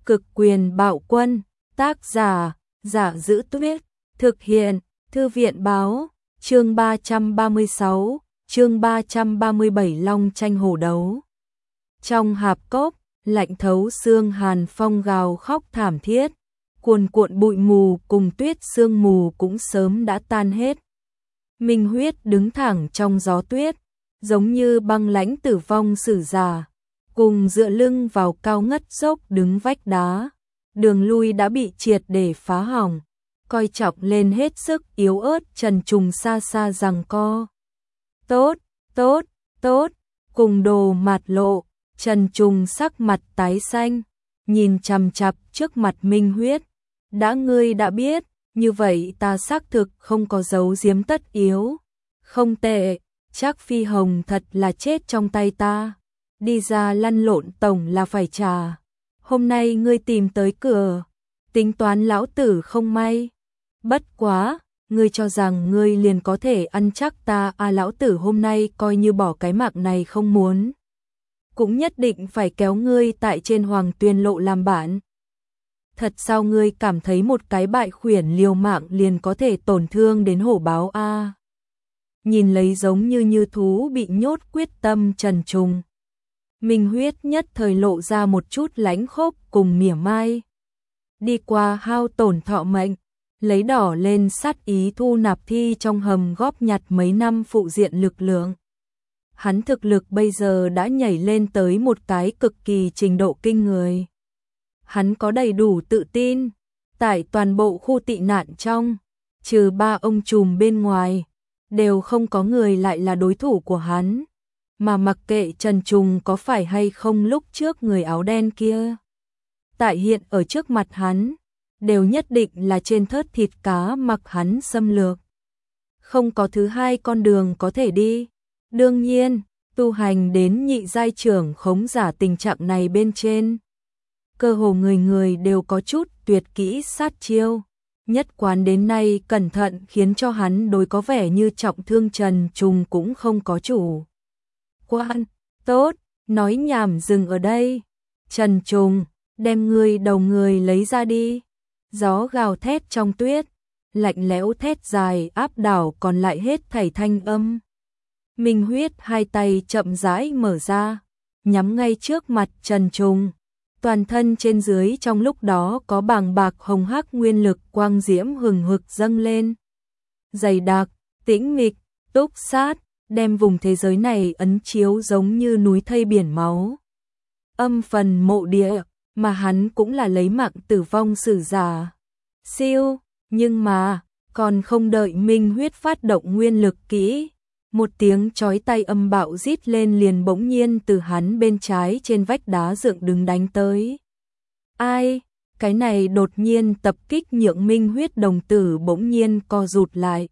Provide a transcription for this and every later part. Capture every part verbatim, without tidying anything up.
Cực quyền bạo quân, tác giả, Giả Giữ Tuyết, thực hiện, Thư viện báo, chương ba trăm ba mươi sáu, chương ba trăm ba mươi bảy Long tranh hổ đấu. Trong hạp cốc, lạnh thấu xương hàn phong gào khóc thảm thiết, cuồn cuộn bụi mù cùng tuyết sương mù cũng sớm đã tan hết. Minh Huyết đứng thẳng trong gió tuyết, giống như băng lãnh tử vong sử giả, cùng dựa lưng vào cao ngất dốc đứng vách đá. Đường lui đã bị triệt để phá hỏng, coi trọng lên hết sức yếu ớt Trần Trùng xa xa giằng co. Tốt, tốt, tốt, cùng Đồ Mạt Lộ, Trần Trùng sắc mặt tái xanh, nhìn chằm chằm trước mặt Minh Huyết. Đã ngươi đã biết, như vậy ta xác thực không có giấu giếm tất yếu. Không tệ, chắc Phi Hồng thật là chết trong tay ta. Đi ra lăn lộn tổng là phải trả. Hôm nay ngươi tìm tới cửa, tính toán lão tử không may. Bất quá, ngươi cho rằng ngươi liền có thể ăn chắc ta à? Lão tử hôm nay coi như bỏ cái mạng này không muốn, cũng nhất định phải kéo ngươi tại trên Hoàng Tuyền Lộ làm bạn. Thật sao ngươi cảm thấy một cái bại khuyển liều mạng liền có thể tổn thương đến hổ báo a? À? Nhìn lấy giống như như thú bị nhốt quyết tâm Trần Trùng, Minh Huyết nhất thời lộ ra một chút lãnh khốc cùng mỉa mai. Đi qua hao tổn thọ mệnh, lấy đỏ lên sát ý thu nạp thi trong hầm góp nhặt mấy năm phụ diện lực lượng. Hắn thực lực bây giờ đã nhảy lên tới một cái cực kỳ trình độ kinh người. Hắn có đầy đủ tự tin, tại toàn bộ khu tị nạn trong, trừ ba ông trùm bên ngoài, đều không có người lại là đối thủ của hắn. Mà mặc kệ Trần Trùng có phải hay không lúc trước người áo đen kia, tại hiện ở trước mặt hắn, đều nhất định là trên thớt thịt cá mặc hắn xâm lược. Không có thứ hai con đường có thể đi. Đương nhiên, tu hành đến nhị giai trưởng khống giả tình trạng này bên trên, cơ hồ người người đều có chút tuyệt kỹ sát chiêu. Nhất quán đến nay cẩn thận khiến cho hắn đối có vẻ như trọng thương Trần Trùng cũng không có chủ quan. Tốt, nói nhảm dừng ở đây. Trần Trùng, đem ngươi đầu người lấy ra đi. Gió gào thét trong tuyết, lạnh lẽo thét dài áp đảo còn lại hết thảy thanh âm. Minh Huyết hai tay chậm rãi mở ra, nhắm ngay trước mặt Trần Trùng. Toàn thân trên dưới trong lúc đó có bàng bạc hồng hắc nguyên lực quang diễm hừng hực dâng lên. Dày đặc, tĩnh mịch, túc sát, đem vùng thế giới này ấn chiếu giống như núi thây biển máu. Âm phần mộ địa, mà hắn cũng là lấy mạng tử vong sử giả. Siêu, nhưng mà, còn không đợi Minh Huyết phát động nguyên lực kỹ, một tiếng chói tai âm bạo rít lên liền bỗng nhiên từ hắn bên trái trên vách đá dựng đứng đánh tới. Ai? Cái này đột nhiên tập kích nhượng Minh Huyết đồng tử bỗng nhiên co rụt lại.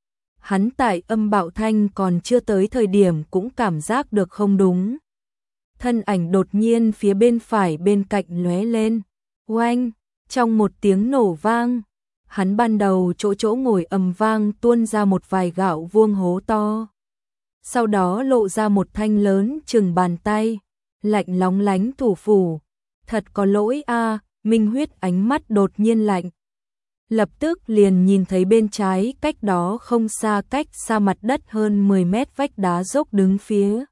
Hắn tại âm bạo thanh còn chưa tới thời điểm cũng cảm giác được không đúng. Thân ảnh đột nhiên phía bên phải bên cạnh lóe lên. Oanh! Trong một tiếng nổ vang, hắn ban đầu chỗ chỗ ngồi ầm vang tuôn ra một vài gạo vuông hố to. Sau đó lộ ra một thanh lớn chừng bàn tay, lạnh lóng lánh thủ phủ. Thật có lỗi a, à, Minh Huyết ánh mắt đột nhiên lạnh. Lập tức liền nhìn thấy bên trái cách đó không xa, cách xa mặt đất hơn mười mét vách đá dốc đứng phía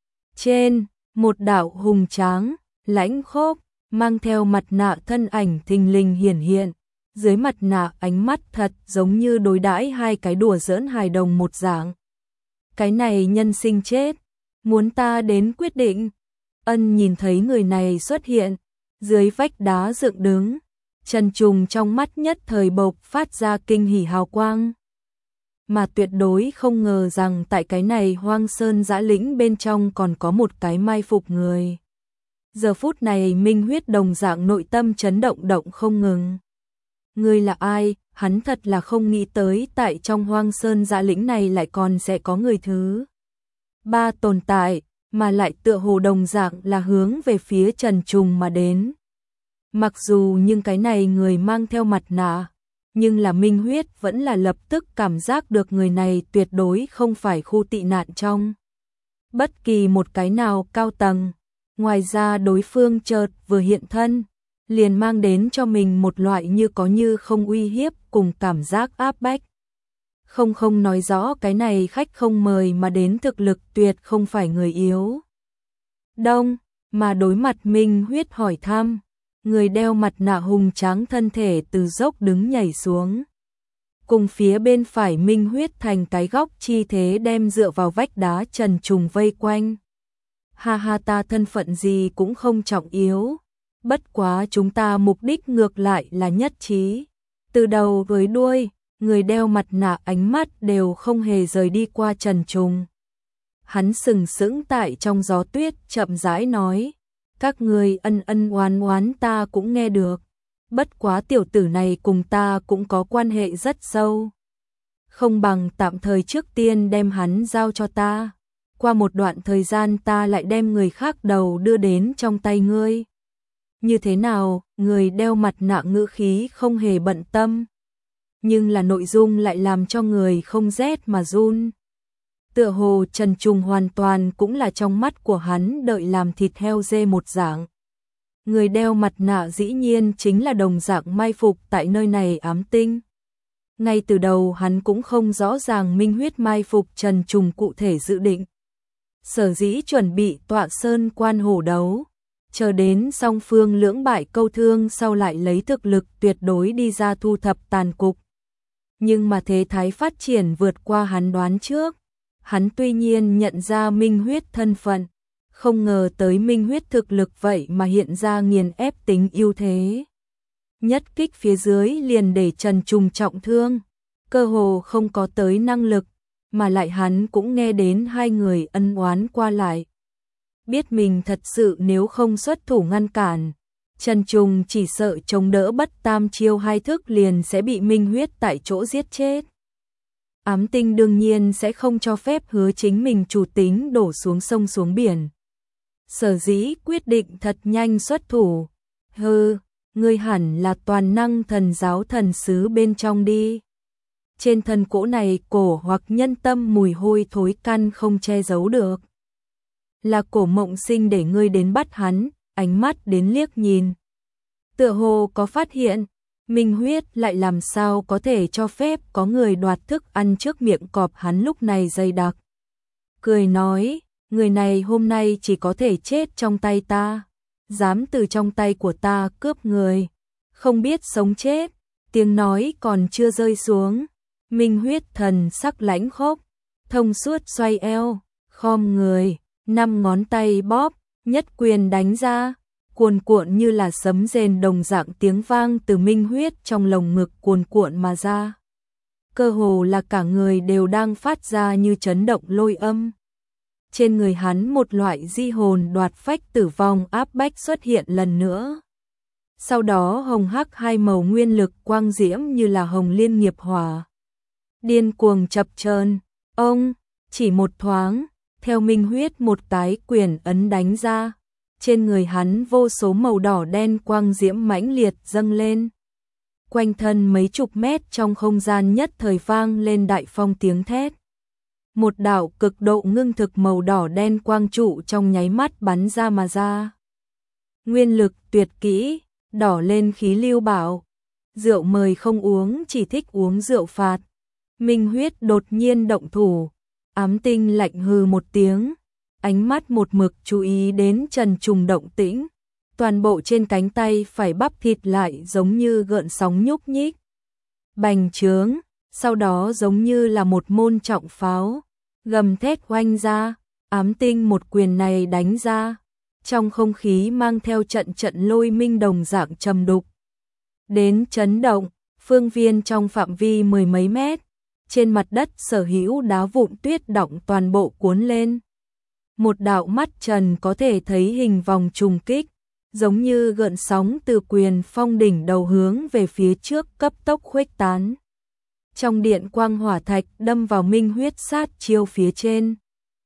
trên, một đạo hùng tráng, lãnh khốc, mang theo mặt nạ thân ảnh thình lình hiển hiện. Dưới mặt nạ ánh mắt thật giống như đối đãi hai cái đùa giỡn hài đồng một dạng. Cái này nhân sinh chết, muốn ta đến quyết định. Ân nhìn thấy người này xuất hiện, dưới vách đá dựng đứng, Trần Trùng trong mắt nhất thời bộc phát ra kinh hỉ hào quang. Mà tuyệt đối không ngờ rằng tại cái này hoang sơn dã lĩnh bên trong còn có một cái mai phục người. Giờ phút này Minh Huyết đồng dạng nội tâm chấn động động không ngừng. Ngươi là ai? Hắn thật là không nghĩ tới tại trong hoang sơn dã lĩnh này lại còn sẽ có người thứ ba tồn tại, mà lại tựa hồ đồng dạng là hướng về phía Trần Trùng mà đến. Mặc dù nhưng cái này người mang theo mặt nạ, nhưng là Minh Huyết vẫn là lập tức cảm giác được người này tuyệt đối không phải khu tị nạn trong bất kỳ một cái nào cao tầng. Ngoài ra đối phương chợt vừa hiện thân, liền mang đến cho mình một loại như có như không uy hiếp cùng cảm giác áp bách. Không không nói rõ cái này khách không mời mà đến thực lực tuyệt không phải người yếu. Đông, mà đối mặt Minh Huyết hỏi thăm, người đeo mặt nạ hùng tráng thân thể từ dốc đứng nhảy xuống. Cùng phía bên phải Minh Huyết thành cái góc chi thế đem dựa vào vách đá trần trùng vây quanh. Ha ha, ta thân phận gì cũng không trọng yếu, bất quá chúng ta mục đích ngược lại là nhất trí. Từ đầu với đuôi, người đeo mặt nạ ánh mắt đều không hề rời đi qua trần trùng. Hắn sừng sững tại trong gió tuyết chậm rãi nói, các người ân ân oán oán ta cũng nghe được, bất quá tiểu tử này cùng ta cũng có quan hệ rất sâu. Không bằng tạm thời trước tiên đem hắn giao cho ta, qua một đoạn thời gian ta lại đem người khác đầu đưa đến trong tay ngươi. Như thế nào? Người đeo mặt nạ ngữ khí không hề bận tâm, nhưng là nội dung lại làm cho người không rét mà run. Tựa hồ Trần Trùng hoàn toàn cũng là trong mắt của hắn đợi làm thịt heo dê một dạng. Người đeo mặt nạ dĩ nhiên chính là đồng dạng mai phục tại nơi này ám tinh. Ngay từ đầu hắn cũng không rõ ràng Minh Huyết mai phục Trần Trùng cụ thể dự định. Sở dĩ chuẩn bị tọa sơn quan hổ đấu, chờ đến song phương lưỡng bại câu thương sau lại lấy thực lực tuyệt đối đi ra thu thập tàn cục. Nhưng mà thế thái phát triển vượt qua hắn đoán trước. Hắn tuy nhiên nhận ra Minh Huyết thân phận, không ngờ tới Minh Huyết thực lực vậy mà hiện ra nghiền ép tính ưu thế. Nhất kích phía dưới liền để Trần Trùng trọng thương, cơ hồ không có tới năng lực, mà lại hắn cũng nghe đến hai người ân oán qua lại. Biết mình thật sự nếu không xuất thủ ngăn cản, Trần Trùng chỉ sợ chống đỡ bất tam chiêu hai thức liền sẽ bị Minh Huyết tại chỗ giết chết. Ám tinh đương nhiên sẽ không cho phép Hứa Chính mình chủ tính đổ xuống sông xuống biển. Sở dĩ quyết định thật nhanh xuất thủ. Hừ, ngươi hẳn là toàn năng thần giáo thần sứ bên trong đi. Trên thân cỗ này cổ hoặc nhân tâm mùi hôi thối căn không che giấu được. Là Cổ Mộng Sinh để ngươi đến bắt hắn, ánh mắt đến liếc nhìn. Tựa hồ có phát hiện, Minh Huyết lại làm sao có thể cho phép có người đoạt thức ăn trước miệng cọp hắn lúc này dày đặc. Cười nói, người này hôm nay chỉ có thể chết trong tay ta, dám từ trong tay của ta cướp người, không biết sống chết. Tiếng nói còn chưa rơi xuống, Minh Huyết thần sắc lãnh khốc, thông suốt xoay eo, khom người, năm ngón tay bóp, nhất quyền đánh ra. Cuồn cuộn như là sấm rền đồng dạng tiếng vang từ Minh Huyết trong lồng ngực cuồn cuộn mà ra. Cơ hồ là cả người đều đang phát ra như chấn động lôi âm. Trên người hắn một loại di hồn đoạt phách tử vong áp bách xuất hiện lần nữa. Sau đó hồng hắc hai màu nguyên lực quang diễm như là hồng liên nghiệp hỏa. Điên cuồng chập chờn, ông, chỉ một thoáng, theo Minh Huyết một tái quyền ấn đánh ra. Trên người hắn vô số màu đỏ đen quang diễm mãnh liệt dâng lên. Quanh thân mấy chục mét trong không gian nhất thời vang lên đại phong tiếng thét. Một đạo cực độ ngưng thực màu đỏ đen quang trụ trong nháy mắt bắn ra mà ra. Nguyên lực tuyệt kỹ, đỏ lên khí lưu bảo. Rượu mời không uống, chỉ thích uống rượu phạt. Minh Huyết đột nhiên động thủ. Ám tinh lạnh hừ một tiếng. Ánh mắt một mực chú ý đến Trần Trùng động tĩnh, toàn bộ trên cánh tay phải bắp thịt lại giống như gợn sóng nhúc nhích, bành trướng, sau đó giống như là một môn trọng pháo, gầm thét oanh ra. Ám tinh một quyền này đánh ra, trong không khí mang theo trận trận lôi minh đồng dạng trầm đục, đến chấn động, phương viên trong phạm vi mười mấy mét, trên mặt đất sở hữu đá vụn tuyết động toàn bộ cuốn lên. Một đạo mắt trần có thể thấy hình vòng trùng kích, giống như gợn sóng từ quyền phong đỉnh đầu hướng về phía trước cấp tốc khuếch tán. Trong điện quang hỏa thạch đâm vào Minh Huyết sát chiêu phía trên.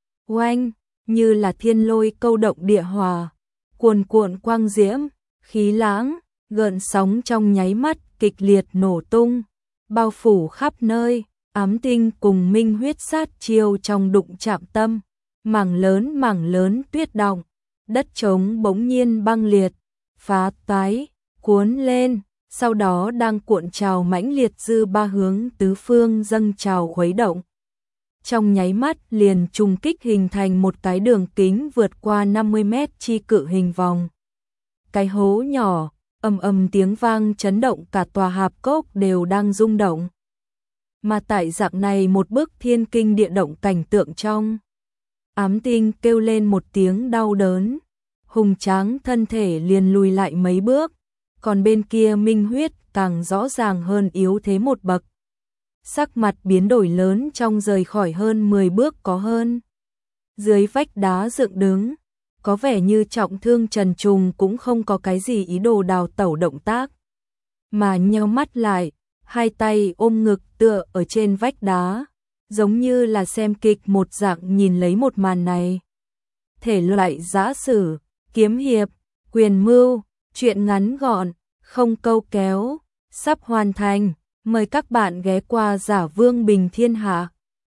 Oanh, như là thiên lôi câu động địa hòa, cuồn cuộn quang diễm, khí lãng, gợn sóng trong nháy mắt kịch liệt nổ tung, bao phủ khắp nơi. Ám tinh cùng Minh Huyết sát chiêu trong đụng chạm tâm. Mảng lớn mảng lớn tuyết động, đất trống bỗng nhiên băng liệt, phá toái, cuốn lên, sau đó đang cuộn trào mãnh liệt dư ba hướng tứ phương dâng trào khuấy động. Trong nháy mắt liền trùng kích hình thành một cái đường kính vượt qua năm mươi mét chi cự hình vòng. Cái hố nhỏ, ầm ầm tiếng vang chấn động cả tòa hạp cốc đều đang rung động. Mà tại dạng này một bức thiên kinh địa động cảnh tượng trong, Ám Tinh kêu lên một tiếng đau đớn, hùng tráng thân thể liền lùi lại mấy bước, còn bên kia Minh Huyết càng rõ ràng hơn yếu thế một bậc. Sắc mặt biến đổi lớn trong rời khỏi hơn mười bước có hơn. Dưới vách đá dựng đứng, có vẻ như trọng thương Trần Trùng cũng không có cái gì ý đồ đào tẩu động tác, mà nheo mắt lại, hai tay ôm ngực tựa ở trên vách đá, giống như là xem kịch một dạng nhìn lấy một màn này. Thể loại giã sử, kiếm hiệp, quyền mưu, truyện ngắn gọn, không câu kéo, sắp hoàn thành, mời các bạn ghé qua Giả Vương Bình Thiên Hạ.